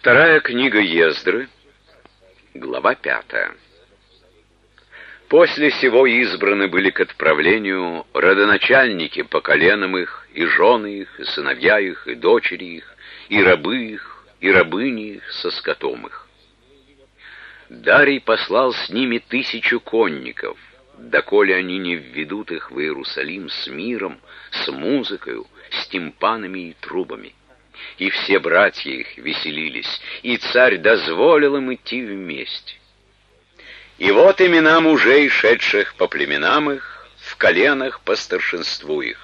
Вторая книга Ездры, глава 5. После сего избраны были к отправлению родоначальники по коленам их, и жены их, и сыновья их, и дочери их, и рабы их, и рабыни их со скотом их. Дарий послал с ними 1000 конников, доколе они не введут их в Иерусалим с миром, с музыкою, с тимпанами и трубами. И все братья их веселились, и царь дозволил им идти вместе. И вот имена мужей, шедших по племенам их, в коленах по старшинству их.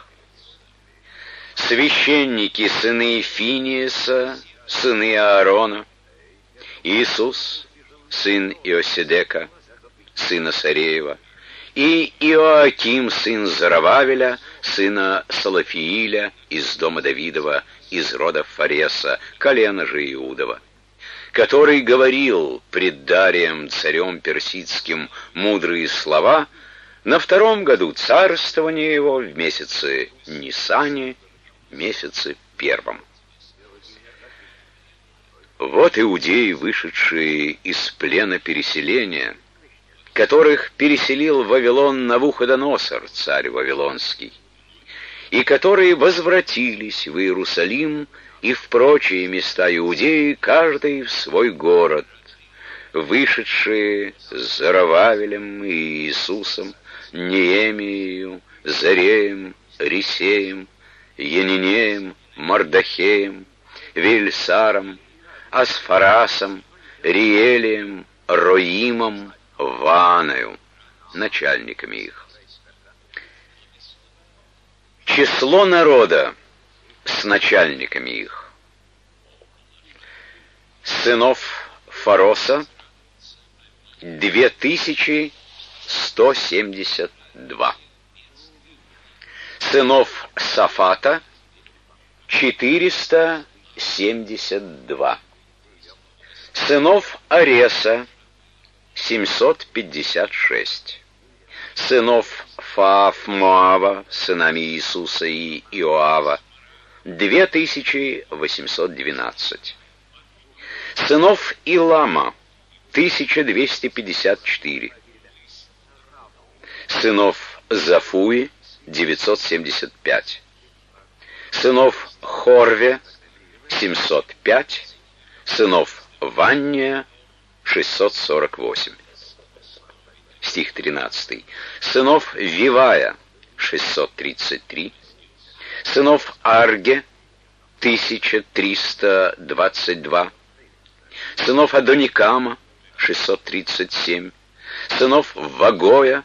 Священники, сыны Финиеса, сыны Аарона, Иисус, сын Иоседека, сына Сареева, и Иоаким, сын Зарававеля, сына Салафииля, из дома Давидова, из рода Фареса, колена же Иудова, который говорил пред Дарием, царем персидским, мудрые слова на 2-м году царствования его, в месяце Нисане, месяце 1. Вот иудеи, вышедшие из плена переселения, которых переселил в Вавилон Навуходоносор, царь Вавилонский, и которые возвратились в Иерусалим и в прочие места Иудеи, каждый в свой город, вышедшие с Зарававелем и Иисусом, Неемией, Зареем, Рисеем, Янинеем, Мардахеем, Вильсаром, Асфарасом, Риелием, Роимом, Ваною, начальниками их. Число народа с начальниками их. Сынов Фароса 2172. Сынов Сафата 472. Сынов Ареса 756. Сынов Фааф-Моава, сынами Иисуса и Иоава, 2812. Сынов Илама, 1254. Сынов Зафуи, 975. Сынов Хорве, 705. Сынов Ванния, 648. Стих 13. Сынов Вивая, 633. Сынов Арге, 1322. Сынов Адоникама, 637. Сынов Вагоя,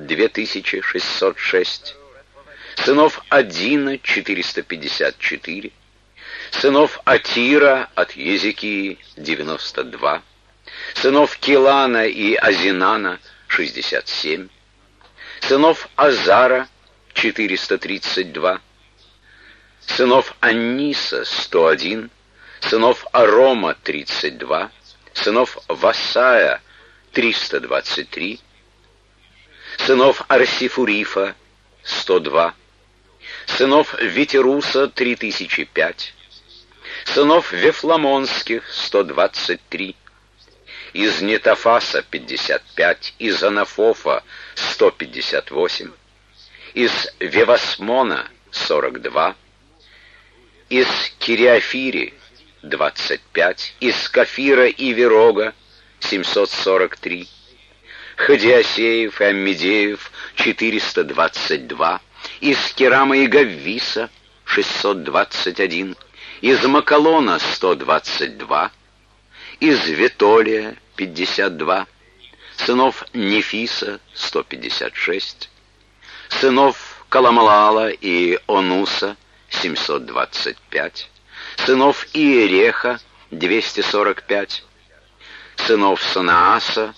2606. Сынов Адина, 454. Сынов Атира от Езекии, 92. Сынов Килана и Азинана, 67. Сынов Азара, 432. Сынов Анниса, 101. Сынов Арома, 32. Сынов Васая, 323. Сынов Арсифурифа, 102. Сынов Ветеруса, 3005. Сынов Вефламонских, 123. Из Нетофаса 55, из Анафофа 158, из Вевасмона 42, из Кириафири 25, из Кафира и Верога 743, Хадиасеев и Аммидеев 422, из Керама и Гаввиса 621, из Макалона 122, из Ветолия 52, сынов Нефиса 156, сынов Каламалала и Онуса 725, сынов Иереха 245, сынов Санааса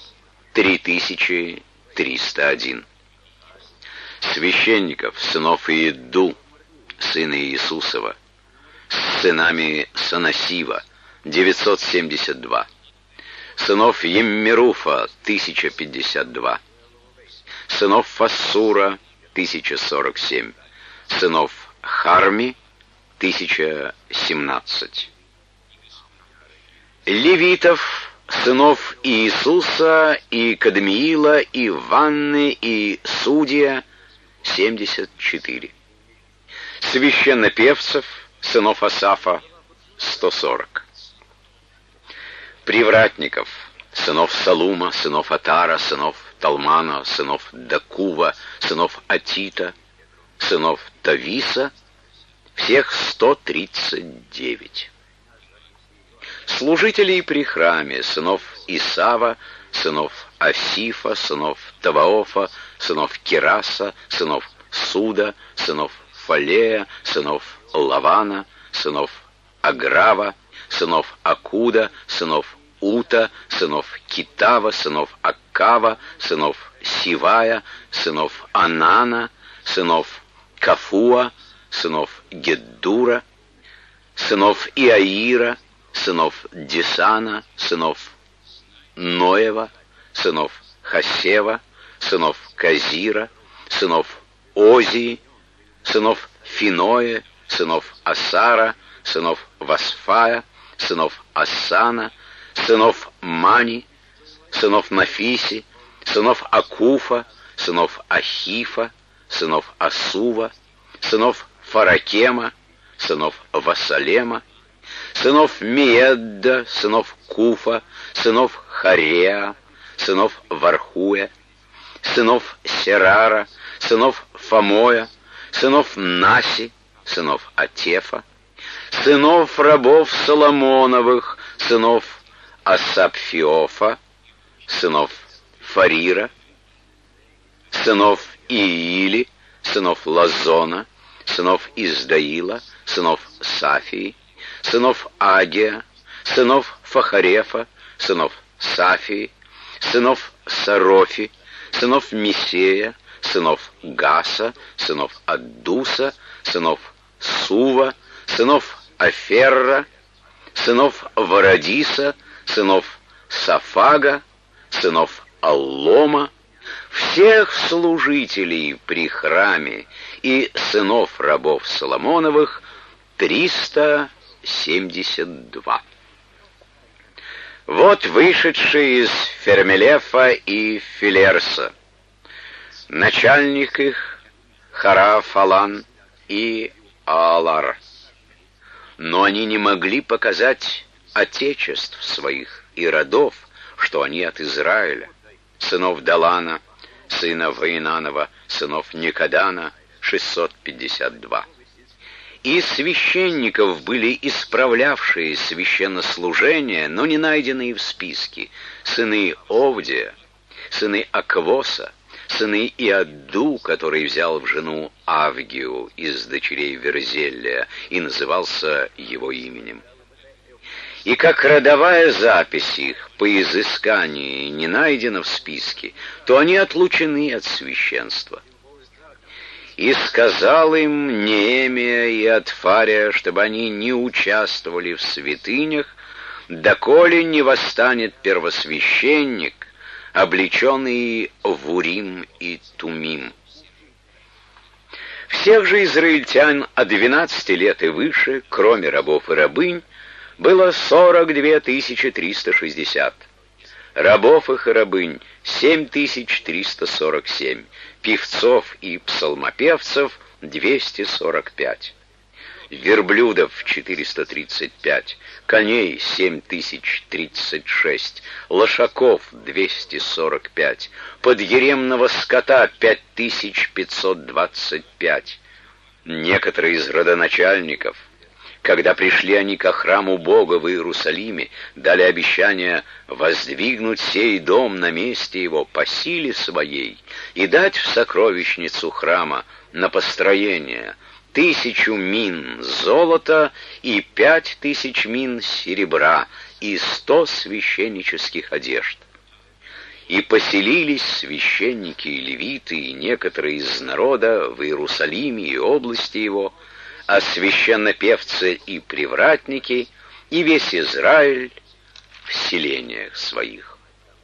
3301. Священников, сынов Иеду, сына Иисусова, с сынами Санасива 972. Сынов Еммеруфа 1052. Сынов Фассура 1047. Сынов Харми 1017. левитов, сынов Иисуса, и Кадмиила, и Ванны, и Судия, 74. Священнопевцев, сынов Асафа, 140. Привратников, сынов Салума, сынов Атара, сынов Талмана, сынов Дакува, сынов Атита, сынов Тависа, всех 139. Служителей при храме, сынов Исава, сынов Асифа, сынов Таваофа, сынов Кераса, сынов Суда, сынов Фалея, сынов Лавана, сынов Аграва, сынов Акуда, сынов Ута, сынов Китава, сынов Аккава, сынов Сивая, сынов Анана, сынов Кафуа, сынов Геддура, сынов Иаира, сынов Дисана, сынов Ноева, сынов Хасева, сынов Казира, сынов Озии, сынов Финоя, сынов Асара, сынов Васфая, сынов Асана, сынов Мани, сынов Нафиси, сынов Акуфа, сынов Ахифа, сынов Асува, сынов Фаракема, сынов Васалема, сынов Миедда, сынов Куфа, сынов Хареа, сынов Вархуя, сынов Серара, сынов Фамоя, сынов Наси, сынов Атефа, сынов рабов Соломоновых, сынов Асапфиофа, сынов Фарира, сынов Иили, сынов Лазона, сынов Издаила, сынов Сафии, сынов Агия, сынов Фахарефа, сынов Сафии, сынов Сарофи, сынов Мисея, сынов Гаса, сынов Аддуса, сынов Сува, сынов Аферра, сынов Варадиса, сынов Сафага, сынов Аллома, всех служителей при храме и сынов рабов Соломоновых 372. Вот вышедшие из Фермелефа и Филерса, начальник их Харафалан и Алар. Но они не могли показать отечеств своих и родов, что они от Израиля, сынов Далана, сына Ваинанова, сынов Никодана, 652. И священников были исправлявшие священнослужение, но не найденные в списке, сыны Овдия, сыны Аквоса, сыны Иадду, который взял в жену Авгию из дочерей Верзелия и назывался его именем. И как родовая запись их по изыскании не найдена в списке, то они отлучены от священства. И сказал им Неемия и Атфария, чтобы они не участвовали в святынях, доколе не восстанет первосвященник, облеченный в Урим и Тумим. Всех же израильтян от 12 лет и выше, кроме рабов и рабынь, было 42 360. Рабов их и рабынь 7347, певцов и псалмопевцев 245, верблюдов 435, коней 7036, лошаков 245, подъеремного скота 5525. Некоторые из родоначальников, когда пришли они ко храму Бога в Иерусалиме, дали обещание воздвигнуть сей дом на месте его по силе своей и дать в сокровищницу храма на построение 1000 мин золота и 5000 мин серебра и 100 священнических одежд. И поселились священники и левиты и некоторые из народа в Иерусалиме и области его, а священнопевцы и привратники, и весь Израиль в селениях своих.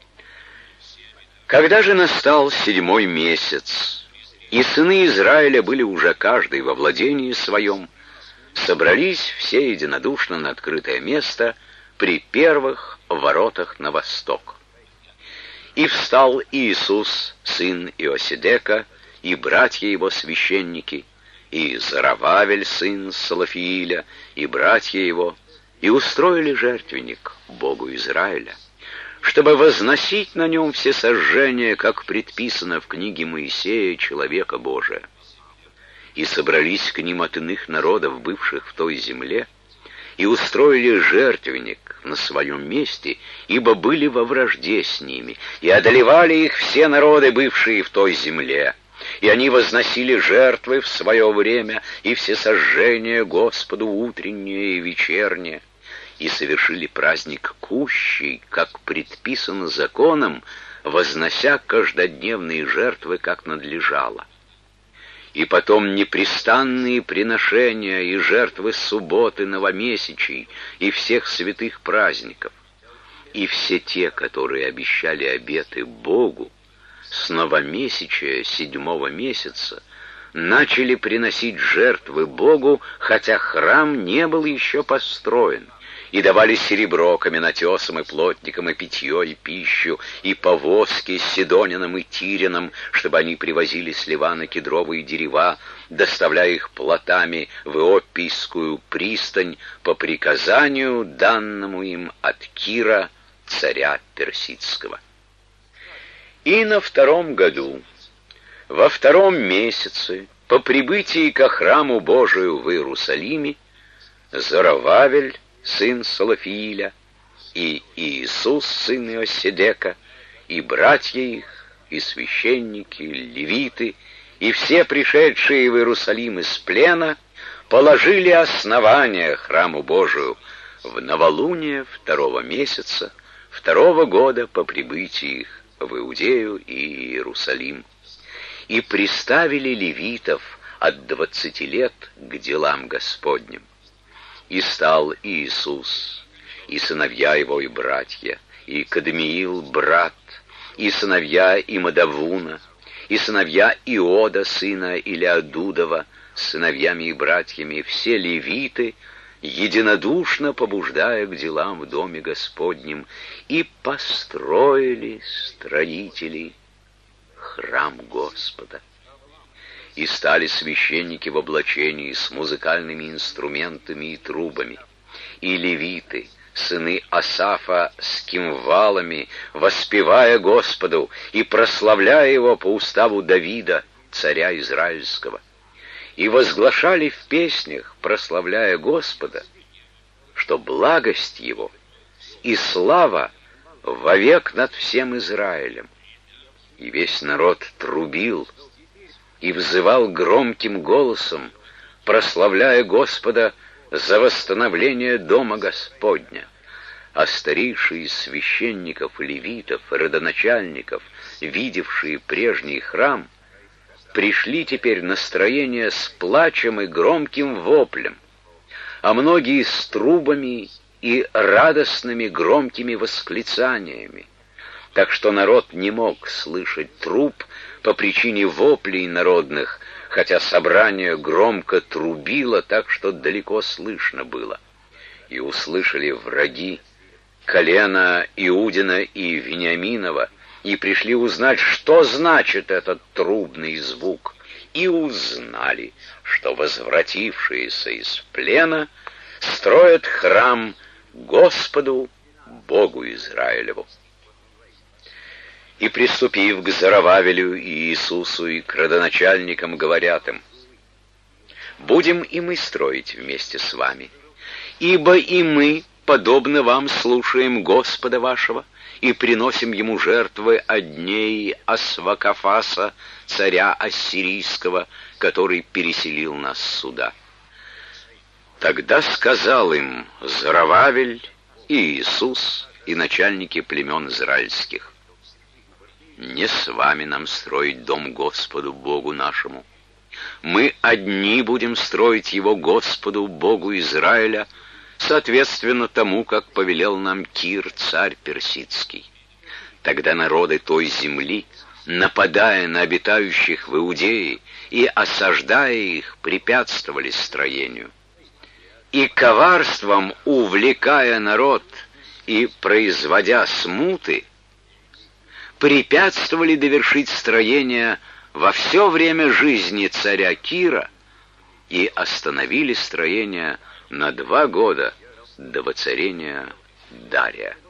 Когда же настал 7-й месяц, и сыны Израиля были уже каждый во владении своем, собрались все единодушно на открытое место при первых воротах на восток. И встал Иисус, сын Иосидека, и братья его священники, и Зарававель, сын Салафииля, и братья его, и устроили жертвенник Богу Израиля, чтобы возносить на нем все сожжения, как предписано в книге Моисея, человека Божия. И собрались к ним от иных народов, бывших в той земле, и устроили жертвенник на своем месте, ибо были во вражде с ними, и одолевали их все народы, бывшие в той земле. И они возносили жертвы в свое время, и все сожжения Господу утреннее и вечернее, и совершили праздник кущий, как предписано законом, вознося каждодневные жертвы, как надлежало. И потом непрестанные приношения и жертвы субботы, новомесячий и всех святых праздников. И все те, которые обещали обеты Богу, с новомесячия 7-го месяца начали приносить жертвы Богу, хотя храм не был еще построен, и давали серебро каменотесам и плотникам, и питье, и пищу, и повозки с сидонянам и тирянам, чтобы они привозили с Ливана кедровые дерева, доставляя их плотами в Иоппийскую пристань по приказанию, данному им от Кира, царя персидского. И на 2-м году, во 2-м месяце, по прибытии ко храму Божию в Иерусалиме, Зарававель, сын Салафииля, и Иисус, сын Иосидека, и братья их, и священники, левиты, и все пришедшие в Иерусалим из плена положили основание храму Божию в новолуние 2-го месяца 2-го года по прибытии их в Иудею и Иерусалим, и приставили левитов от 20 лет к делам Господним. И стал Иисус, и сыновья его, и братья, и Кадмиил, брат, и сыновья Имадавуна, и сыновья Иода, сына Илиадудова, с сыновьями и братьями, все левиты, единодушно побуждая к делам в доме Господнем, и построили строители храм Господа. И стали священники в облачении с музыкальными инструментами и трубами, и левиты, сыны Асафа, с кимвалами, воспевая Господу и прославляя Его по уставу Давида, царя Израильского, и возглашали в песнях, прославляя Господа, что благость Его и слава вовек над всем Израилем. И весь народ трубил и взывал громким голосом, прославляя Господа за восстановление дома Господня. А старейшие из священников, левитов, родоначальников, видевшие прежний храм, пришли теперь на строение с плачем и громким воплем, а многие с трубами и радостными громкими восклицаниями, так что народ не мог слышать труб по причине воплей народных, хотя собрание громко трубило так, что далеко слышно было. И услышали враги колена Иудина и Вениаминова, и пришли узнать, что значит этот трубный звук, и узнали, что возвратившиеся из плена строят храм Господу, Богу Израилеву. И, приступив к Зарававелю и Иисусу и к родоначальникам, говорят им: «Будем и мы строить вместе с вами, ибо и мы, подобно вам, слушаем Господа вашего и приносим ему жертвы от дней Асвакафаса, царя Ассирийского, который переселил нас сюда». Тогда сказал им Зарававель и Иисус и начальники племен израильских: «Не с вами нам строить дом Господу Богу нашему. Мы одни будем строить его Господу Богу Израиля, соответственно тому, как повелел нам Кир, царь персидский». Тогда народы той земли, нападая на обитающих в Иудее и осаждая их, препятствовали строению. И коварством увлекая народ и, производя смуты, препятствовали довершить строение во все время жизни царя Кира и остановили строение на 2 года до воцарения Дария.